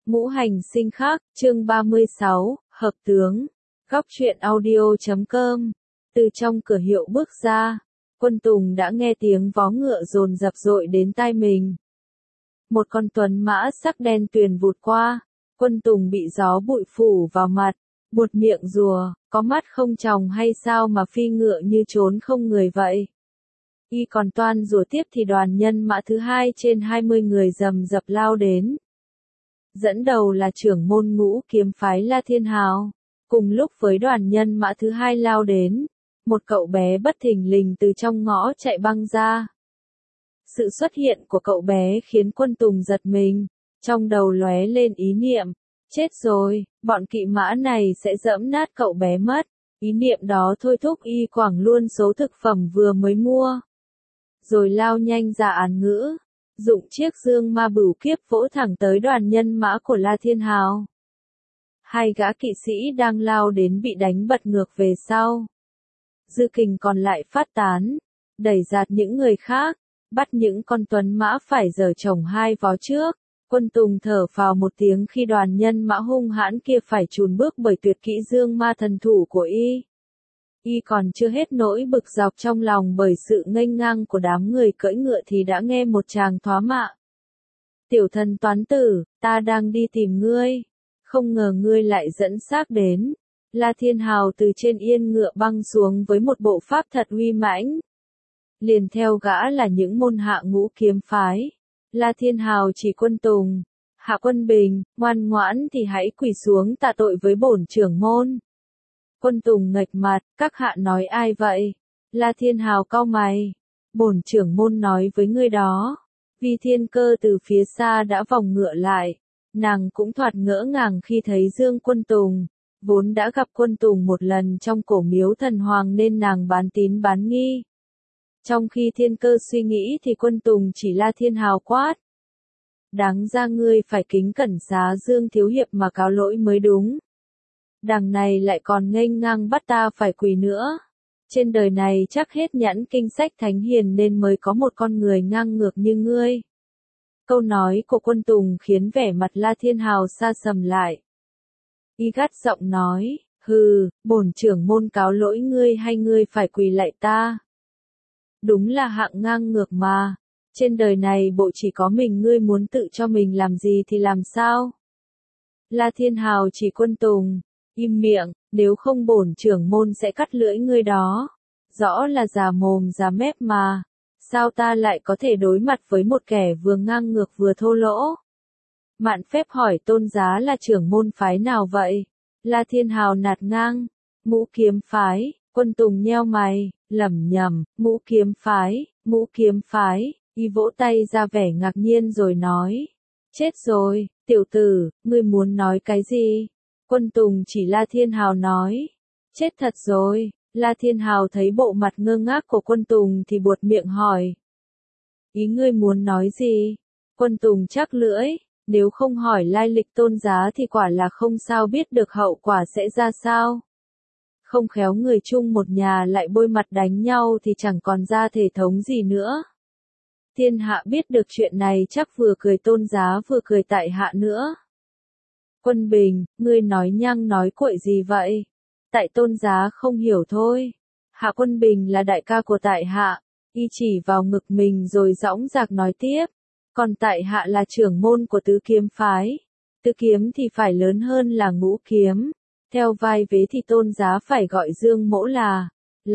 Ngũ hành sinh khắc, chương 36, hợp tướng. Góc truyện audio.com. Từ trong cửa hiệu bước ra, Quân Tùng đã nghe tiếng vó ngựa dồn dập dội đến tai mình. Một con tuấn mã sắc đen tuyền vụt qua, Quân Tùng bị gió bụi phủ vào mặt, buột miệng rùa, có mắt không tròng hay sao mà phi ngựa như trốn không người vậy. Y còn toan rùa tiếp thì đoàn nhân mã thứ 2 trên 20 người rầm rập lao đến. Dẫn đầu là trưởng môn Ngũ Kiếm phái La Thiên Hào. Cùng lúc với đoàn nhân mã thứ 2 lao đến, một cậu bé bất thình lình từ trong ngõ chạy băng ra. Sự xuất hiện của cậu bé khiến Quân Tùng giật mình, trong đầu lóe lên ý niệm, chết rồi, bọn kỵ mã này sẽ giẫm nát cậu bé mất. Ý niệm đó thôi thúc y quẳng luôn số thực phẩm vừa mới mua. Rồi lao nhanh ra án ngữ, dụng chiếc dương ma bửu kiếp vỗ thẳng tới đoàn nhân mã của La Thiên Hào. Hai gã kỵ sĩ đang lao đến bị đánh bật ngược về sau. Dư kình còn lại phát tán, đẩy giạt những người khác, bắt những con tuấn mã phải giở chồng hai vó trước. Quân Tùng thở phào một tiếng khi đoàn nhân mã hung hãn kia phải chùn bước bởi tuyệt kỹ dương ma thần thủ của y. Y còn chưa hết nỗi bực dọc trong lòng bởi sự nghênh ngang của đám người cưỡi ngựa thì đã nghe một tràng thoá mạ. Tiểu thần toán tử, ta đang đi tìm ngươi. Không ngờ ngươi lại dẫn xác đến. La Thiên Hào từ trên yên ngựa băng xuống với một bộ pháp thật uy mãnh. Liền theo gã là những môn hạ Ngũ Kiếm phái. La Thiên Hào chỉ Quân Tùng. Hạ Quân Bình, ngoan ngoãn thì hãy quỳ xuống tạ tội với bổn trưởng môn. Quân Tùng nghệch mặt, các hạ nói ai vậy? La Thiên Hào cau mày. Bổn trưởng môn nói với ngươi đó. Vi Thiên Cơ từ phía xa đã vòng ngựa lại. Nàng cũng thoạt ngỡ ngàng khi thấy Dương Quân Tùng. Vốn đã gặp Quân Tùng một lần trong cổ miếu thần hoàng nên nàng bán tín bán nghi. Trong khi Thiên Cơ suy nghĩ thì Quân Tùng chỉ La Thiên Hào quát. Đáng ra ngươi phải kính cẩn xá Dương thiếu hiệp mà cáo lỗi mới đúng. Đằng này lại còn nghênh ngang bắt ta phải quỳ nữa. Trên đời này chắc hết nhãn kinh sách thánh hiền nên mới có một con người ngang ngược như ngươi. Câu nói của Quân Tùng khiến vẻ mặt La Thiên Hào sa sầm lại. Y gắt giọng nói, hừ, bổn trưởng môn cáo lỗi ngươi hay ngươi phải quỳ lạy ta? Đúng là hạng ngang ngược mà. Trên đời này bộ chỉ có mình ngươi muốn tự cho mình làm gì thì làm sao? La Thiên Hào chỉ Quân Tùng. Im miệng, nếu không bổn trưởng môn sẽ cắt lưỡi ngươi đó. Rõ là già mồm già mép mà. Sao ta lại có thể đối mặt với một kẻ vừa ngang ngược vừa thô lỗ? Mạn phép hỏi tôn giá là trưởng môn phái nào vậy? La Thiên Hào nạt ngang. Ngũ Kiếm phái. Quân Tùng nheo mày, lẩm nhẩm, Ngũ Kiếm phái, Ngũ Kiếm phái. Y vỗ tay ra vẻ ngạc nhiên rồi nói. Chết rồi, tiểu tử, ngươi muốn nói cái gì? Quân Tùng chỉ La Thiên Hào nói. Chết thật rồi. La Thiên Hào thấy bộ mặt ngơ ngác của Quân Tùng thì buột miệng hỏi. Ý ngươi muốn nói gì? Quân Tùng chắc lưỡi. Nếu không hỏi lai lịch tôn giá thì quả là không sao biết được hậu quả sẽ ra sao. Không khéo người chung một nhà lại bôi mặt đánh nhau thì chẳng còn ra thể thống gì nữa. Thiên hạ biết được chuyện này chắc vừa cười tôn giá vừa cười tại hạ nữa. Quân Bình, ngươi nói nhăng nói cuội gì vậy? Tại tôn giá không hiểu thôi. Hạ Quân Bình là đại ca của tại hạ. Y chỉ vào ngực mình rồi dõng dạc nói tiếp. Còn tại hạ là trưởng môn của Tứ Kiếm phái. Tứ Kiếm thì phải lớn hơn là Ngũ Kiếm. Theo vai vế thì tôn giá phải gọi Dương Mỗ là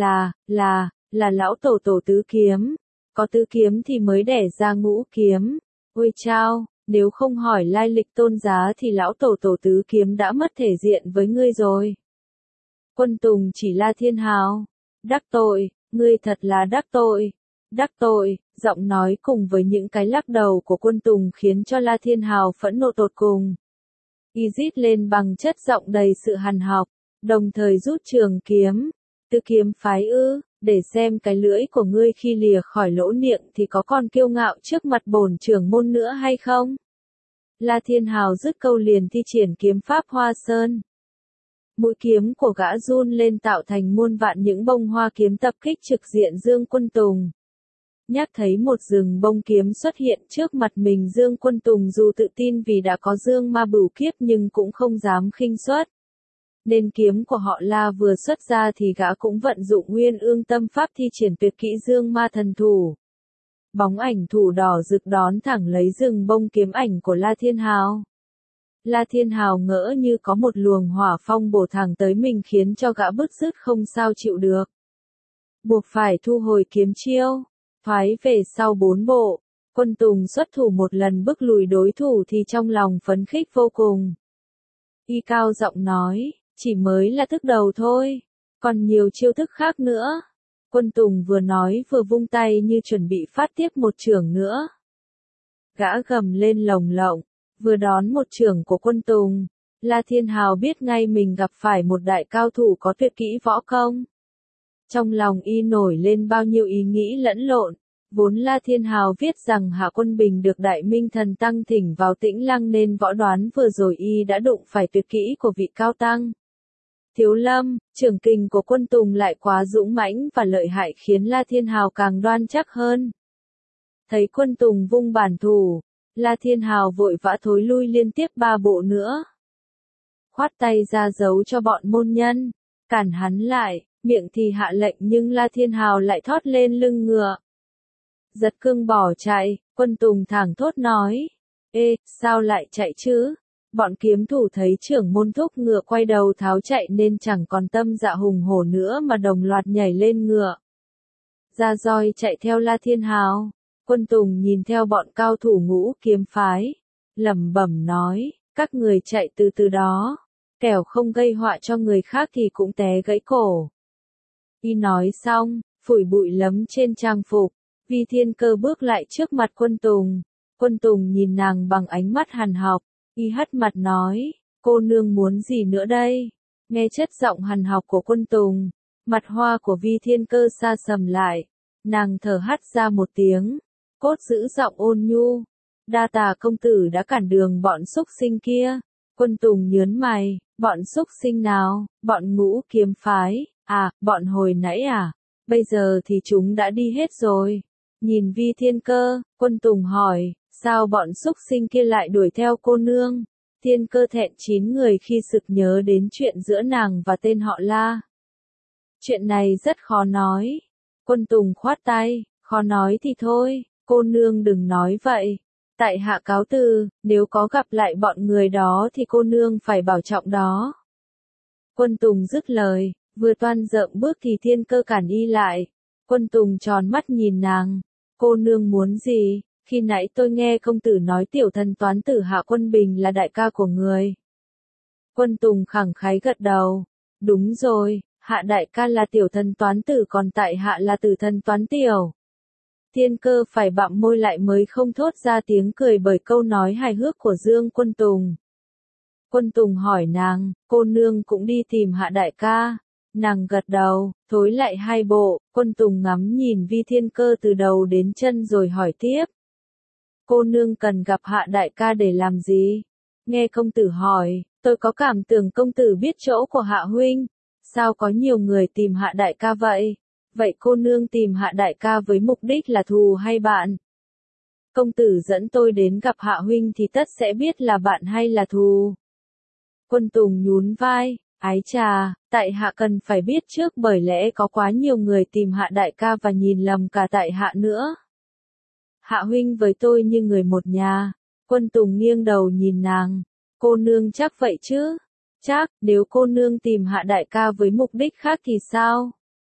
lão tổ tổ Tứ Kiếm. Có Tứ Kiếm thì mới đẻ ra Ngũ Kiếm. Ôi chao, nếu không hỏi lai lịch tôn giá thì lão tổ tổ Tứ Kiếm đã mất thể diện với ngươi rồi. Quân Tùng chỉ La Thiên Hào. Đắc tội, ngươi thật là đắc tội. Đắc tội, giọng nói cùng với những cái lắc đầu của Quân Tùng khiến cho La Thiên Hào phẫn nộ tột cùng. Y rít lên bằng chất giọng đầy sự hằn học, đồng thời rút trường kiếm. Tứ Kiếm phái ư, để xem cái lưỡi của ngươi khi lìa khỏi lỗ miệng thì có còn kiêu ngạo trước mặt bổn trưởng môn nữa hay không? La Thiên Hào dứt câu liền thi triển kiếm pháp Hoa Sơn. Mũi kiếm của gã run lên tạo thành muôn vạn những bông hoa kiếm tập kích trực diện Dương Quân Tùng. Nhắc thấy một rừng bông kiếm xuất hiện trước mặt mình, Dương Quân Tùng dù tự tin vì đã có dương ma bửu kiếp nhưng cũng không dám khinh suất. Nên kiếm của họ La vừa xuất ra thì gã cũng vận dụng Nguyên Ương Tâm Pháp thi triển tuyệt kỹ Dương Ma Thần Thủ. Bóng ảnh thủ đỏ rực đón thẳng lấy rừng bông kiếm ảnh của La Thiên Hào. La Thiên Hào ngỡ như có một luồng hỏa phong bổ thẳng tới mình khiến cho gã bứt rứt không sao chịu được. Buộc phải thu hồi kiếm chiêu, thoái về sau 4 bộ. Quân Tùng xuất thủ một lần bức lùi đối thủ thì trong lòng phấn khích vô cùng. Y cao giọng nói, chỉ mới là thức đầu thôi, còn nhiều chiêu thức khác nữa. Quân Tùng vừa nói vừa vung tay như chuẩn bị phát tiếp một chưởng nữa. Gã gầm lên lồng lộng, vừa đón một chưởng của Quân Tùng, La Thiên Hào biết ngay mình gặp phải một đại cao thủ có tuyệt kỹ võ công. Trong lòng y nổi lên bao nhiêu ý nghĩ lẫn lộn, vốn La Thiên Hào viết rằng Hạ Quân Bình được Đại Minh Thần Tăng thỉnh vào Tĩnh Lăng nên võ đoán vừa rồi y đã đụng phải tuyệt kỹ của vị cao tăng. Thiếu Lâm, trưởng kình của Quân Tùng lại quá dũng mãnh và lợi hại khiến La Thiên Hào càng đoan chắc hơn. Thấy Quân Tùng vung bản thủ, La Thiên Hào vội vã thối lui liên tiếp 3 bộ nữa. Khoát tay ra dấu cho bọn môn nhân, cản hắn lại, miệng thì hạ lệnh nhưng La Thiên Hào lại thót lên lưng ngựa. Giật cương bỏ chạy, Quân Tùng thẳng thốt nói, ê, sao lại chạy chứ? Bọn kiếm thủ thấy trưởng môn thúc ngựa quay đầu tháo chạy nên chẳng còn tâm dạ hùng hổ nữa mà đồng loạt nhảy lên ngựa. Ra roi chạy theo La Thiên Hào. Quân Tùng nhìn theo bọn cao thủ Ngũ Kiếm phái, lẩm bẩm nói, các người chạy từ từ đó, kẻo không gây họa cho người khác thì cũng té gãy cổ. Y nói xong, phủi bụi lấm trên trang phục, Vi Thiên Cơ bước lại trước mặt Quân Tùng. Quân Tùng nhìn nàng bằng ánh mắt hằn học, y hất mặt nói, cô nương muốn gì nữa đây? Nghe chất giọng hằn học của Quân Tùng, mặt hoa của Vi Thiên Cơ sa sầm lại, nàng thở hắt ra một tiếng, cốt giữ giọng ôn nhu, đa tà công tử đã cản đường bọn xúc sinh kia. Quân Tùng nhớn mày, bọn xúc sinh nào? Bọn Ngũ Kiếm phái, à, bọn hồi nãy à? Bây giờ thì chúng đã đi hết rồi. Nhìn Vi Thiên Cơ, Quân Tùng hỏi, sao bọn xúc sinh kia lại đuổi theo cô nương? Thiên Cơ thẹn chín người khi sực nhớ đến chuyện giữa nàng và tên họ La. Chuyện này rất khó nói. Quân Tùng khoát tay, khó nói thì thôi, cô nương đừng nói vậy. Tại hạ cáo từ, nếu có gặp lại bọn người đó thì cô nương phải bảo trọng đó. Quân Tùng dứt lời, vừa toan dậm bước thì Thiên Cơ cản y lại. Quân Tùng tròn mắt nhìn nàng, cô nương muốn gì? Khi nãy tôi nghe công tử nói tiểu thần toán tử Hạ Quân Bình là đại ca của người. Quân Tùng khẳng khái gật đầu, đúng rồi, Hạ đại ca là tiểu thần toán tử còn tại hạ là tử thần toán tiểu. Thiên Cơ phải bặm môi lại mới không thốt ra tiếng cười bởi câu nói hài hước của Dương Quân Tùng. Quân Tùng hỏi nàng, cô nương cũng đi tìm Hạ đại ca. Nàng gật đầu, thối lại 2 bộ, Quân Tùng ngắm nhìn Vi Thiên Cơ từ đầu đến chân rồi hỏi tiếp. Cô nương cần gặp Hạ đại ca để làm gì? Nghe công tử hỏi, tôi có cảm tưởng công tử biết chỗ của Hạ huynh. Sao có nhiều người tìm Hạ đại ca vậy? Vậy cô nương tìm Hạ đại ca với mục đích là thù hay bạn? Công tử dẫn tôi đến gặp Hạ huynh thì tất sẽ biết là bạn hay là thù. Quân Tùng nhún vai, ái chà, tại hạ cần phải biết trước bởi lẽ có quá nhiều người tìm Hạ đại ca và nhìn lầm cả tại hạ nữa. Hạ huynh với tôi như người một nhà. Quân Tùng nghiêng đầu nhìn nàng, cô nương chắc vậy chứ? Chắc, nếu cô nương tìm Hạ đại ca với mục đích khác thì sao?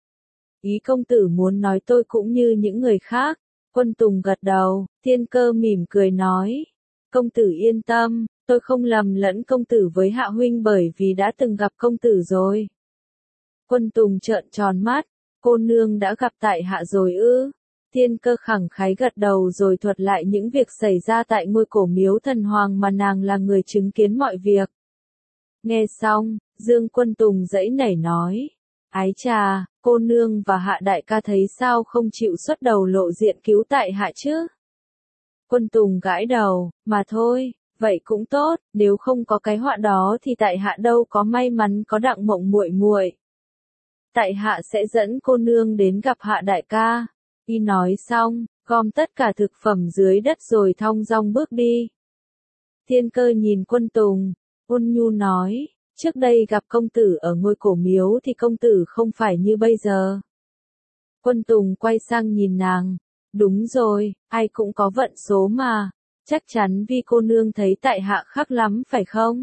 Ý công tử muốn nói tôi cũng như những người khác. Quân Tùng gật đầu, Thiên Cơ mỉm cười nói. Công tử yên tâm, tôi không lầm lẫn công tử với Hạ huynh bởi vì đã từng gặp công tử rồi. Quân Tùng trợn tròn mắt, cô nương đã gặp tại hạ rồi ư? Thiên Cơ khẳng khái gật đầu rồi thuật lại những việc xảy ra tại ngôi cổ miếu thần hoàng mà nàng là người chứng kiến mọi việc. Nghe xong, Dương Quân Tùng giãy nảy nói. Ái chà, cô nương và Hạ đại ca thấy sao không chịu xuất đầu lộ diện cứu tại hạ chứ? Quân Tùng gãi đầu, mà thôi, vậy cũng tốt, nếu không có cái họa đó thì tại hạ đâu có may mắn có Đặng Mộng muội muội. Tại hạ sẽ dẫn cô nương đến gặp Hạ đại ca. Y nói xong, gom tất cả thực phẩm dưới đất rồi thong dong bước đi. Thiên Cơ nhìn Quân Tùng, ôn nhu nói, trước đây gặp công tử ở ngôi cổ miếu thì công tử không phải như bây giờ. Quân Tùng quay sang nhìn nàng, đúng rồi, ai cũng có vận số mà, chắc chắn Vi cô nương thấy tại hạ khác lắm phải không?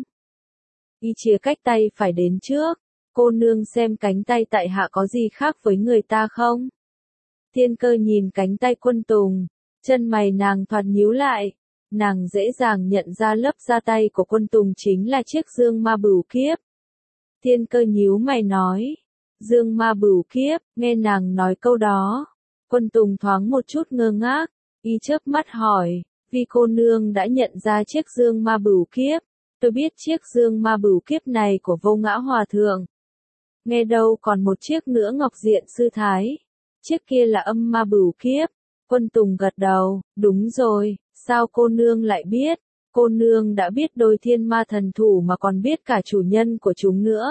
Y chia cách tay phải đến trước, cô nương xem cánh tay tại hạ có gì khác với người ta không? Thiên Cơ nhìn cánh tay Quân Tùng, chân mày nàng thoạt nhíu lại, nàng dễ dàng nhận ra lớp da tay của Quân Tùng chính là chiếc dương ma bửu kiếp. Thiên Cơ nhíu mày nói, dương ma bửu kiếp, nghe nàng nói câu đó. Quân Tùng thoáng một chút ngơ ngác, y chớp mắt hỏi, Vi cô nương đã nhận ra chiếc dương ma bửu kiếp, tôi biết chiếc dương ma bửu kiếp này của Vô Ngã Hòa Thượng. Nghe đâu còn một chiếc nữa Ngọc Diện Sư Thái, chiếc kia là âm ma bửu kiếp. Quân Tùng gật đầu, đúng rồi, sao cô nương lại biết, cô nương đã biết đôi thiên ma thần thủ mà còn biết cả chủ nhân của chúng nữa.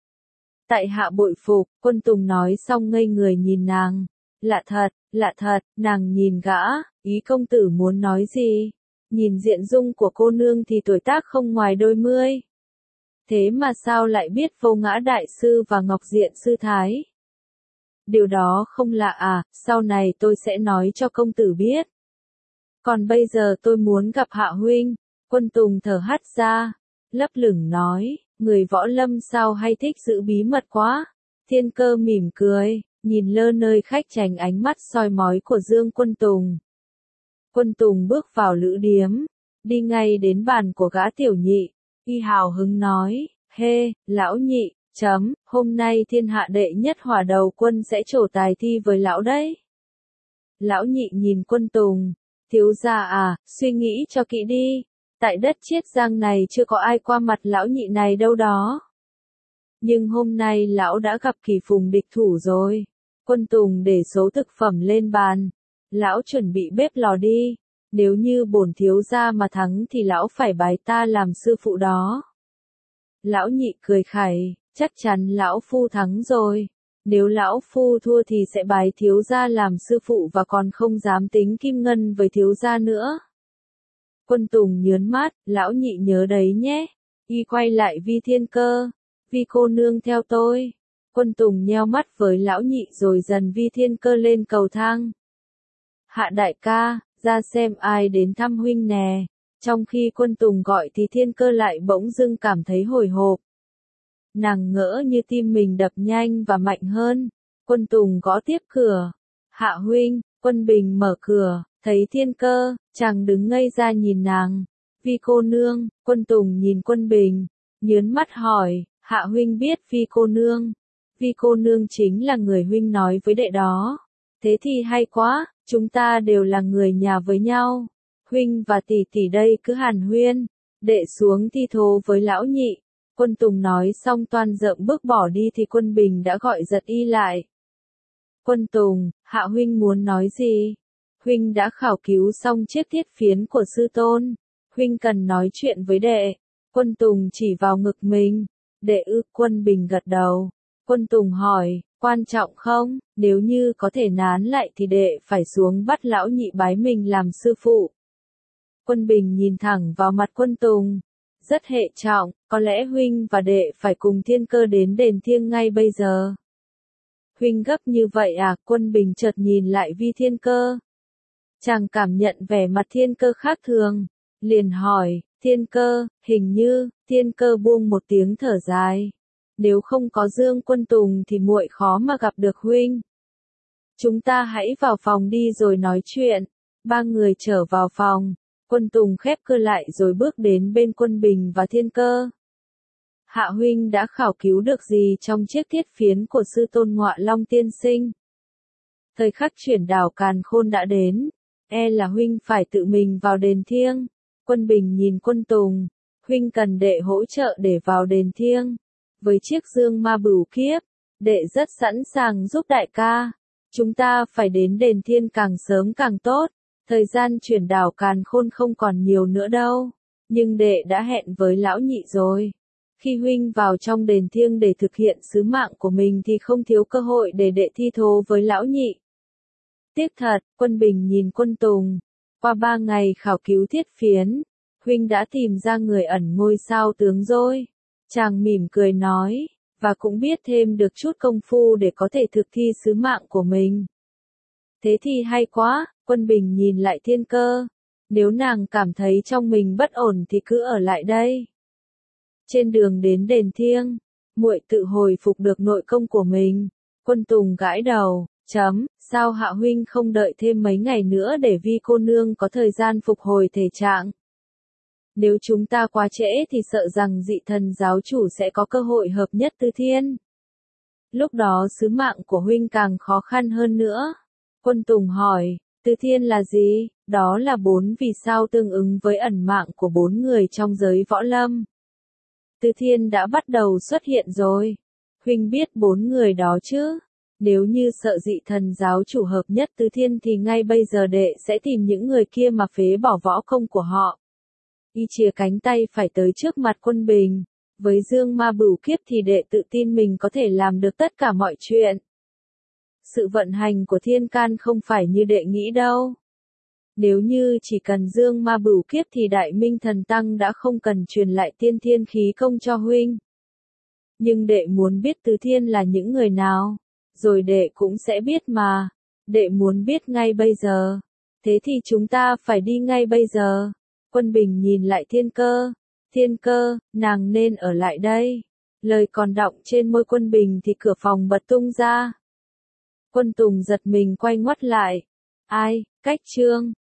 Tại hạ bội phục, Quân Tùng nói xong ngây người nhìn nàng. Lạ thật, nàng nhìn gã, ý công tử muốn nói gì? Nhìn diện dung của cô nương thì tuổi tác không ngoài đôi mươi. Thế mà sao lại biết Vô Ngã Đại Sư và Ngọc Diện Sư Thái? Điều đó không lạ à, sau này tôi sẽ nói cho công tử biết. Còn bây giờ tôi muốn gặp Hạ huynh. Quân Tùng thở hắt ra, lấp lửng nói, người võ lâm sao hay thích giữ bí mật quá. Thiên Cơ mỉm cười, nhìn lơ nơi khách tránh ánh mắt soi mói của Dương Quân Tùng. Quân Tùng bước vào lữ điếm, đi ngay đến bàn của gã tiểu nhị, y hào hứng nói, hê, lão nhị, hôm nay thiên hạ đệ nhất hỏa đầu quân sẽ trổ tài thi với lão đấy. Lão nhị nhìn Quân Tùng, thiếu gia à, suy nghĩ cho kỹ đi, tại đất Chiết Giang này chưa có ai qua mặt lão nhị này đâu đó. Nhưng hôm nay lão đã gặp kỳ phùng địch thủ rồi. Quân Tùng để số thực phẩm lên bàn. Lão chuẩn bị bếp lò đi. Nếu như bổn thiếu gia mà thắng thì lão phải bái ta làm sư phụ đó. Lão nhị cười khẩy, chắc chắn lão phu thắng rồi. Nếu lão phu thua thì sẽ bái thiếu gia làm sư phụ và còn không dám tính kim ngân với thiếu gia nữa. Quân Tùng nhớn mắt, lão nhị nhớ đấy nhé. Y quay lại Vi Thiên Cơ. Vi cô nương theo tôi. Quân Tùng nheo mắt với lão nhị rồi dần Vi Thiên Cơ lên cầu thang. Hạ đại ca, ra xem ai đến thăm huynh nè. Trong khi Quân Tùng gọi thì Thiên Cơ lại bỗng dưng cảm thấy hồi hộp. Nàng ngỡ như tim mình đập nhanh và mạnh hơn. Quân Tùng gõ tiếp cửa. Hạ huynh, Quân Bình mở cửa, thấy Thiên Cơ, chàng đứng ngây ra nhìn nàng. Vi cô nương, Quân Tùng nhìn Quân Bình, nhớn mắt hỏi, Hạ huynh biết Vi cô nương. Vi cô nương chính là người huynh nói với đệ đó. Thế thì hay quá, chúng ta đều là người nhà với nhau. Huynh và tỷ tỷ đây cứ hàn huyên. Đệ xuống thi thố với lão nhị. Quân Tùng nói xong toan dợm bước bỏ đi thì Quân Bình đã gọi giật y lại. Quân Tùng, Hạ huynh muốn nói gì? Huynh đã khảo cứu xong chiếc thiết phiến của sư tôn. Huynh cần nói chuyện với đệ. Quân Tùng chỉ vào ngực mình. Đệ ư? Quân Bình gật đầu. Quân Tùng hỏi, quan trọng không? Nếu như có thể nán lại thì đệ phải xuống bắt lão nhị bái mình làm sư phụ. Quân Bình nhìn thẳng vào mặt Quân Tùng. Rất hệ trọng, có lẽ huynh và đệ phải cùng Thiên Cơ đến đền thiêng ngay bây giờ. Huynh gấp như vậy à? Quân Bình chợt nhìn lại Vi Thiên Cơ. Chàng cảm nhận vẻ mặt Thiên Cơ khác thường. Liền hỏi, Thiên Cơ, hình như, Thiên Cơ buông một tiếng thở dài. Nếu không có Dương Quân Tùng thì muội khó mà gặp được huynh. Chúng ta hãy vào phòng đi rồi nói chuyện. Ba người trở vào phòng. Quân Tùng khép cửa lại rồi bước đến bên Quân Bình và Thiên Cơ. Hạ huynh đã khảo cứu được gì trong chiếc thiết phiến của sư tôn Ngọa Long tiên sinh? Thời khắc chuyển đảo càn khôn đã đến. E là huynh phải tự mình vào đền thiêng. Quân Bình nhìn Quân Tùng. Huynh cần đệ hỗ trợ để vào đền thiêng. Với chiếc dương ma bửu kiếp, đệ rất sẵn sàng giúp đại ca. Chúng ta phải đến đền thiên càng sớm càng tốt. Thời gian chuyển đảo càn khôn không còn nhiều nữa đâu. Nhưng đệ đã hẹn với lão nhị rồi. Khi huynh vào trong đền thiêng để thực hiện sứ mạng của mình thì không thiếu cơ hội để đệ thi thố với lão nhị. Tiếc thật, Quân Bình nhìn Quân Tùng. Qua 3 ngày khảo cứu thiết phiến, huynh đã tìm ra người ẩn ngôi sao tướng rồi. Chàng mỉm cười nói, và cũng biết thêm được chút công phu để có thể thực thi sứ mạng của mình. Thế thì hay quá, Quân Bình nhìn lại Thiên Cơ. Nếu nàng cảm thấy trong mình bất ổn thì cứ ở lại đây. Trên đường đến đền thiêng, muội tự hồi phục được nội công của mình. Quân Tùng gãi đầu, sao Hạ huynh không đợi thêm mấy ngày nữa để Vi cô nương có thời gian phục hồi thể trạng? Nếu chúng ta quá trễ thì sợ rằng dị thần giáo chủ sẽ có cơ hội hợp nhất Từ Thiên. Lúc đó sứ mạng của huynh càng khó khăn hơn nữa. Quân Tùng hỏi, Từ Thiên là gì? Đó là 4 vì sao tương ứng với ẩn mạng của 4 người trong giới võ lâm. Từ Thiên đã bắt đầu xuất hiện rồi. Huynh biết 4 người đó chứ? Nếu như sợ dị thần giáo chủ hợp nhất Từ Thiên thì ngay bây giờ đệ sẽ tìm những người kia mà phế bỏ võ công của họ. Y chìa cánh tay phải tới trước mặt Quân Bình. Với dương ma bửu kiếp thì đệ tự tin mình có thể làm được tất cả mọi chuyện. Sự vận hành của thiên can không phải như đệ nghĩ đâu. Nếu như chỉ cần dương ma bửu kiếp thì Đại Minh Thần Tăng đã không cần truyền lại tiên thiên khí công cho huynh. Nhưng đệ muốn biết Từ Thiên là những người nào, rồi đệ cũng sẽ biết mà. Đệ muốn biết ngay bây giờ. Thế thì chúng ta phải đi ngay bây giờ. Quân Bình nhìn lại Thiên Cơ. Thiên Cơ, nàng nên ở lại đây. Lời còn đọng trên môi Quân Bình thì cửa phòng bật tung ra. Quân Tùng giật mình quay ngoắt lại. Ai, Cách Trương.